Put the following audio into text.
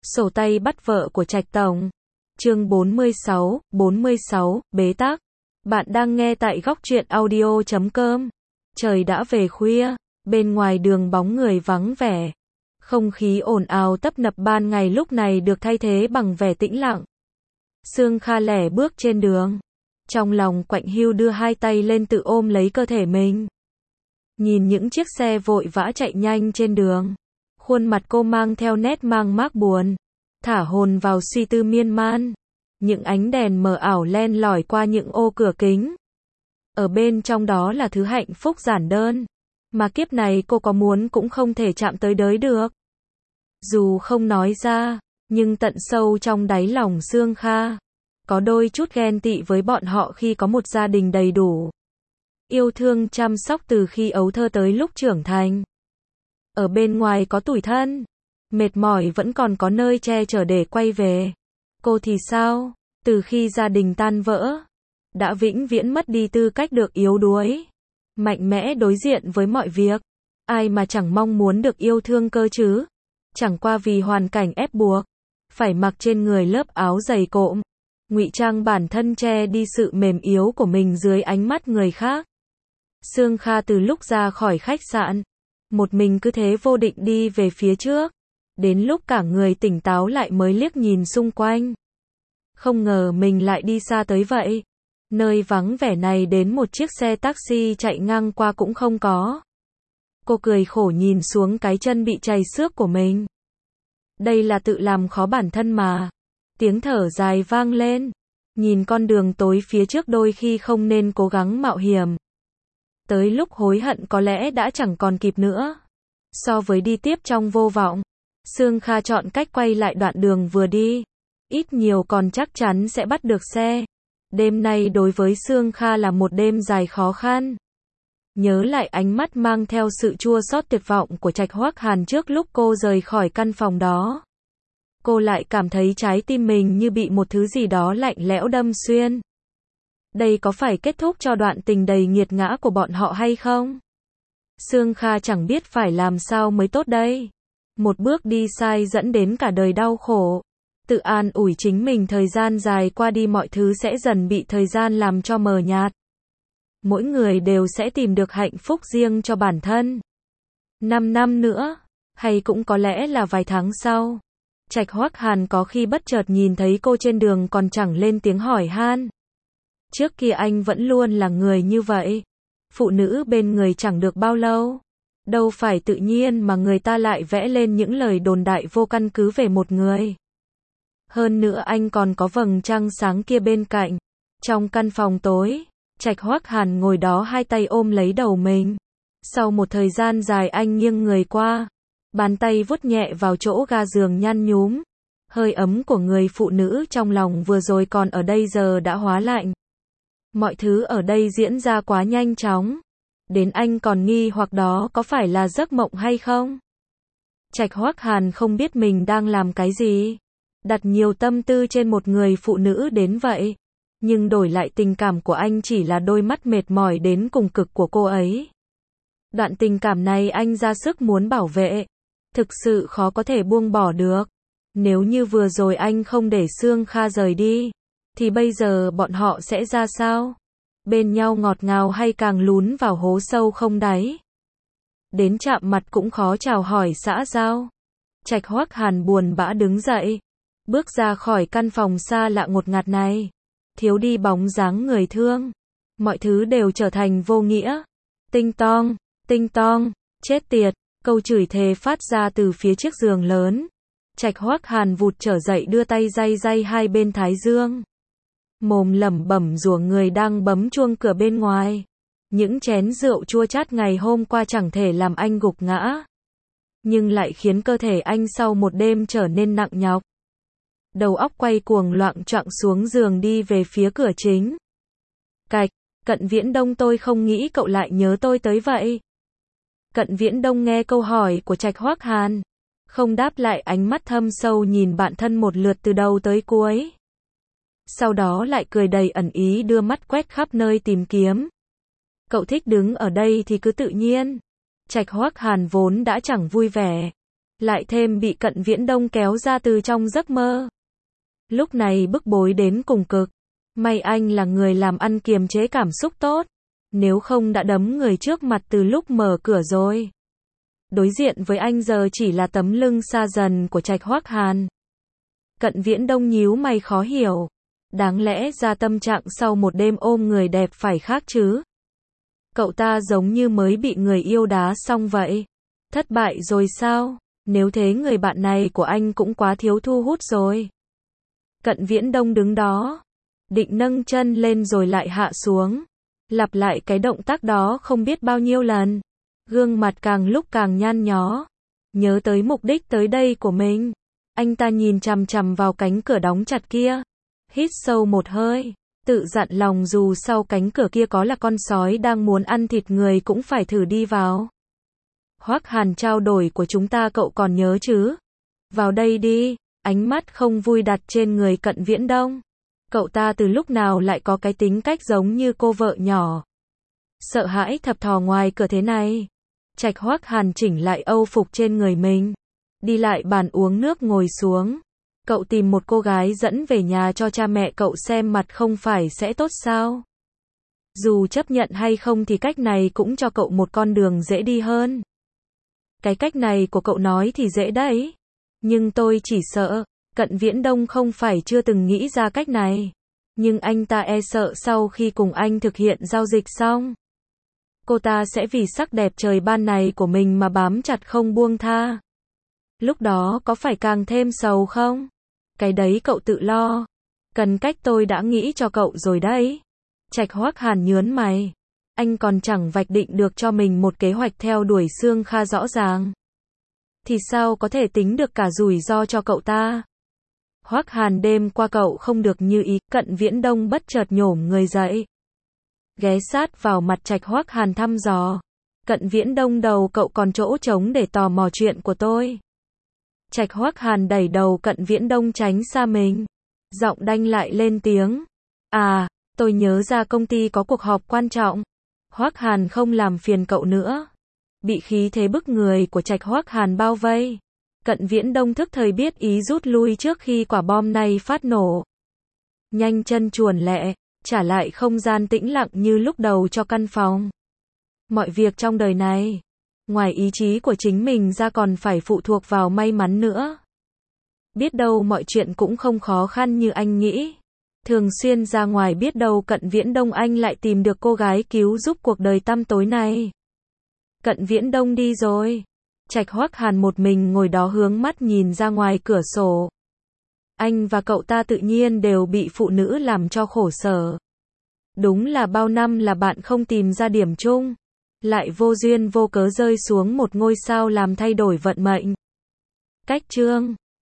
Sổ tay bắt vợ của Trạch Tổng. Chương 46, bế tắc. Bạn đang nghe tại góc truyện audio.com. Trời đã về khuya, bên ngoài đường bóng người vắng vẻ. Không khí ồn ào tấp nập ban ngày lúc này được thay thế bằng vẻ tĩnh lặng. Sương Kha lẻ bước trên đường. Trong lòng quạnh hiu đưa hai tay lên tự ôm lấy cơ thể mình. Nhìn những chiếc xe vội vã chạy nhanh trên đường. Khuôn mặt cô mang theo nét mang mác buồn. Thả hồn vào suy tư miên man. Những ánh đèn mờ ảo len lỏi qua những ô cửa kính. Ở bên trong đó là thứ hạnh phúc giản đơn. Mà kiếp này cô có muốn cũng không thể chạm tới đới được. Dù không nói ra, nhưng tận sâu trong đáy lòng Sương Kha, có đôi chút ghen tị với bọn họ khi có một gia đình đầy đủ. Yêu thương chăm sóc từ khi ấu thơ tới lúc trưởng thành. Ở bên ngoài có tủi thân, mệt mỏi vẫn còn có nơi che chở để quay về. Cô thì sao? Từ khi gia đình tan vỡ, đã vĩnh viễn mất đi tư cách được yếu đuối, mạnh mẽ đối diện với mọi việc. Ai mà chẳng mong muốn được yêu thương cơ chứ? Chẳng qua vì hoàn cảnh ép buộc, phải mặc trên người lớp áo dày cộm, ngụy trang bản thân che đi sự mềm yếu của mình dưới ánh mắt người khác. Sương Kha từ lúc ra khỏi khách sạn, một mình cứ thế vô định đi về phía trước. Đến lúc cả người tỉnh táo lại mới liếc nhìn xung quanh. Không ngờ mình lại đi xa tới vậy. Nơi vắng vẻ này đến một chiếc xe taxi chạy ngang qua cũng không có. Cô cười khổ nhìn xuống cái chân bị trầy xước của mình. Đây là tự làm khó bản thân mà. Tiếng thở dài vang lên. Nhìn con đường tối phía trước đôi khi không nên cố gắng mạo hiểm. Tới lúc hối hận có lẽ đã chẳng còn kịp nữa. So với đi tiếp trong vô vọng, Sương Kha chọn cách quay lại đoạn đường vừa đi. Ít nhiều còn chắc chắn sẽ bắt được xe. Đêm nay đối với Sương Kha là một đêm dài khó khăn. Nhớ lại ánh mắt mang theo sự chua xót tuyệt vọng của Trạch Hoắc Hàn trước lúc cô rời khỏi căn phòng đó. Cô lại cảm thấy trái tim mình như bị một thứ gì đó lạnh lẽo đâm xuyên. Đây có phải kết thúc cho đoạn tình đầy nghiệt ngã của bọn họ hay không? Sương Kha chẳng biết phải làm sao mới tốt đây. Một bước đi sai dẫn đến cả đời đau khổ. Tự an ủi chính mình thời gian dài qua đi mọi thứ sẽ dần bị thời gian làm cho mờ nhạt. Mỗi người đều sẽ tìm được hạnh phúc riêng cho bản thân. 5 năm nữa, hay cũng có lẽ là vài tháng sau. Trạch Hoắc Hàn có khi bất chợt nhìn thấy cô trên đường còn chẳng lên tiếng hỏi han. Trước kia anh vẫn luôn là người như vậy. Phụ nữ bên người chẳng được bao lâu. Đâu phải tự nhiên mà người ta lại vẽ lên những lời đồn đại vô căn cứ về một người. Hơn nữa anh còn có vầng trăng sáng kia bên cạnh. Trong căn phòng tối, Trạch Hoắc Hàn ngồi đó hai tay ôm lấy đầu mình. Sau một thời gian dài anh nghiêng người qua, bàn tay vuốt nhẹ vào chỗ ga giường nhăn nhúm. Hơi ấm của người phụ nữ trong lòng vừa rồi còn ở đây giờ đã hóa lạnh. Mọi thứ ở đây diễn ra quá nhanh chóng. Đến anh còn nghi hoặc đó có phải là giấc mộng hay không? Trạch Hoắc Hàn không biết mình đang làm cái gì. Đặt nhiều tâm tư trên một người phụ nữ đến vậy. Nhưng đổi lại tình cảm của anh chỉ là đôi mắt mệt mỏi đến cùng cực của cô ấy. Đoạn tình cảm này anh ra sức muốn bảo vệ. Thực sự khó có thể buông bỏ được. Nếu như vừa rồi anh không để Sương Kha rời đi, thì bây giờ bọn họ sẽ ra sao? Bên nhau ngọt ngào hay càng lún vào hố sâu không đáy? Đến chạm mặt cũng khó chào hỏi xã giao. Trạch Hoắc Hàn buồn bã đứng dậy, bước ra khỏi căn phòng xa lạ ngột ngạt này. Thiếu đi bóng dáng người thương. Mọi thứ đều trở thành vô nghĩa. Tinh tong, chết tiệt. Câu chửi thề phát ra từ phía chiếc giường lớn. Trạch Hoắc Hàn vụt trở dậy đưa tay day hai bên thái dương. Mồm lẩm bẩm rủa người đang bấm chuông cửa bên ngoài. Những chén rượu chua chát ngày hôm qua chẳng thể làm anh gục ngã, nhưng lại khiến cơ thể anh sau một đêm trở nên nặng nhọc. Đầu óc quay cuồng loạng choạng xuống giường đi về phía cửa chính. Cạch, Cận Viễn Đông, tôi không nghĩ cậu lại nhớ tôi tới vậy. Cận Viễn Đông nghe câu hỏi của Trạch Hoắc Hàn, không đáp lại, ánh mắt thâm sâu nhìn bạn thân một lượt từ đầu tới cuối. Sau đó lại cười đầy ẩn ý đưa mắt quét khắp nơi tìm kiếm. Cậu thích đứng ở đây thì cứ tự nhiên. Trạch Hoắc Hàn vốn đã chẳng vui vẻ. lại thêm bị Cận Viễn Đông kéo ra từ trong giấc mơ. Lúc này bức bối đến cùng cực. May anh là người làm ăn kiềm chế cảm xúc tốt, nếu không đã đấm người trước mặt từ lúc mở cửa rồi. Đối diện với anh giờ chỉ là tấm lưng xa dần của Trạch Hoắc Hàn. Cận Viễn Đông nhíu mày khó hiểu. Đáng lẽ ra tâm trạng sau một đêm ôm người đẹp phải khác chứ. Cậu ta giống như mới bị người yêu đá xong vậy. Thất bại rồi sao? Nếu thế người bạn này của anh cũng quá thiếu thu hút rồi. Cận Viễn Đông đứng đó, định nâng chân lên rồi lại hạ xuống. Lặp lại cái động tác đó không biết bao nhiêu lần. Gương mặt càng lúc càng nhăn nhó. Nhớ tới mục đích tới đây của mình. Anh ta nhìn chằm chằm vào cánh cửa đóng chặt kia. Hít sâu một hơi. Tự dặn lòng dù sau cánh cửa kia có là con sói đang muốn ăn thịt người cũng phải thử đi vào. Hoắc Hàn, trao đổi của chúng ta cậu còn nhớ chứ? Vào đây đi. Ánh mắt không vui đặt trên người Cận Viễn Đông. Cậu ta từ lúc nào lại có cái tính cách giống như cô vợ nhỏ. Sợ hãi thập thò ngoài cửa thế này. Trạch Hoắc Hàn chỉnh lại âu phục trên người mình. Đi lại bàn uống nước ngồi xuống. Cậu tìm một cô gái dẫn về nhà cho cha mẹ cậu xem mặt không phải sẽ tốt sao? Dù chấp nhận hay không thì cách này cũng cho cậu một con đường dễ đi hơn. Cái cách này của cậu nói thì dễ đấy. Nhưng tôi chỉ sợ, Cận Viễn Đông không phải chưa từng nghĩ ra cách này. Nhưng anh ta e sợ sau khi cùng anh thực hiện giao dịch xong, cô ta sẽ vì sắc đẹp trời ban này của mình mà bám chặt không buông tha. Lúc đó có phải càng thêm sầu không? Cái đấy cậu tự lo. Cần cách tôi đã nghĩ cho cậu rồi đấy. Trạch Hoắc Hàn nhớn mày. Anh còn chẳng vạch định được cho mình một kế hoạch theo đuổi Sương Kha rõ ràng. Thì sao có thể tính được cả rủi ro cho cậu ta? Hoắc Hàn, đêm qua cậu không được như ý. Cận Viễn Đông bất chợt nhổm người dậy. Ghé sát vào mặt Trạch Hoắc Hàn thăm dò. Cận Viễn Đông, đầu cậu còn chỗ trống để tò mò chuyện của tôi. Trạch Hoắc Hàn đẩy đầu Cận Viễn Đông tránh xa mình. Giọng đanh lại lên tiếng. À, tôi nhớ ra công ty có cuộc họp quan trọng. Hoắc Hàn, không làm phiền cậu nữa. Bị khí thế bức người của Trạch Hoắc Hàn bao vây. Cận Viễn Đông thức thời biết ý rút lui trước khi quả bom này phát nổ. Nhanh chân chuồn lẹ, trả lại không gian tĩnh lặng như lúc đầu cho căn phòng. Mọi việc trong đời này, ngoài ý chí của chính mình ra còn phải phụ thuộc vào may mắn nữa. Biết đâu mọi chuyện cũng không khó khăn như anh nghĩ. Thường xuyên ra ngoài biết đâu Cận Viễn Đông anh lại tìm được cô gái cứu giúp cuộc đời tăm tối này. Cận Viễn Đông đi rồi. Trạch Hoắc Hàn một mình ngồi đó hướng mắt nhìn ra ngoài cửa sổ. Anh và cậu ta tự nhiên đều bị phụ nữ làm cho khổ sở. Đúng là bao năm là bạn không tìm ra điểm chung. Lại vô duyên vô cớ rơi xuống một ngôi sao làm thay đổi vận mệnh. Cách chương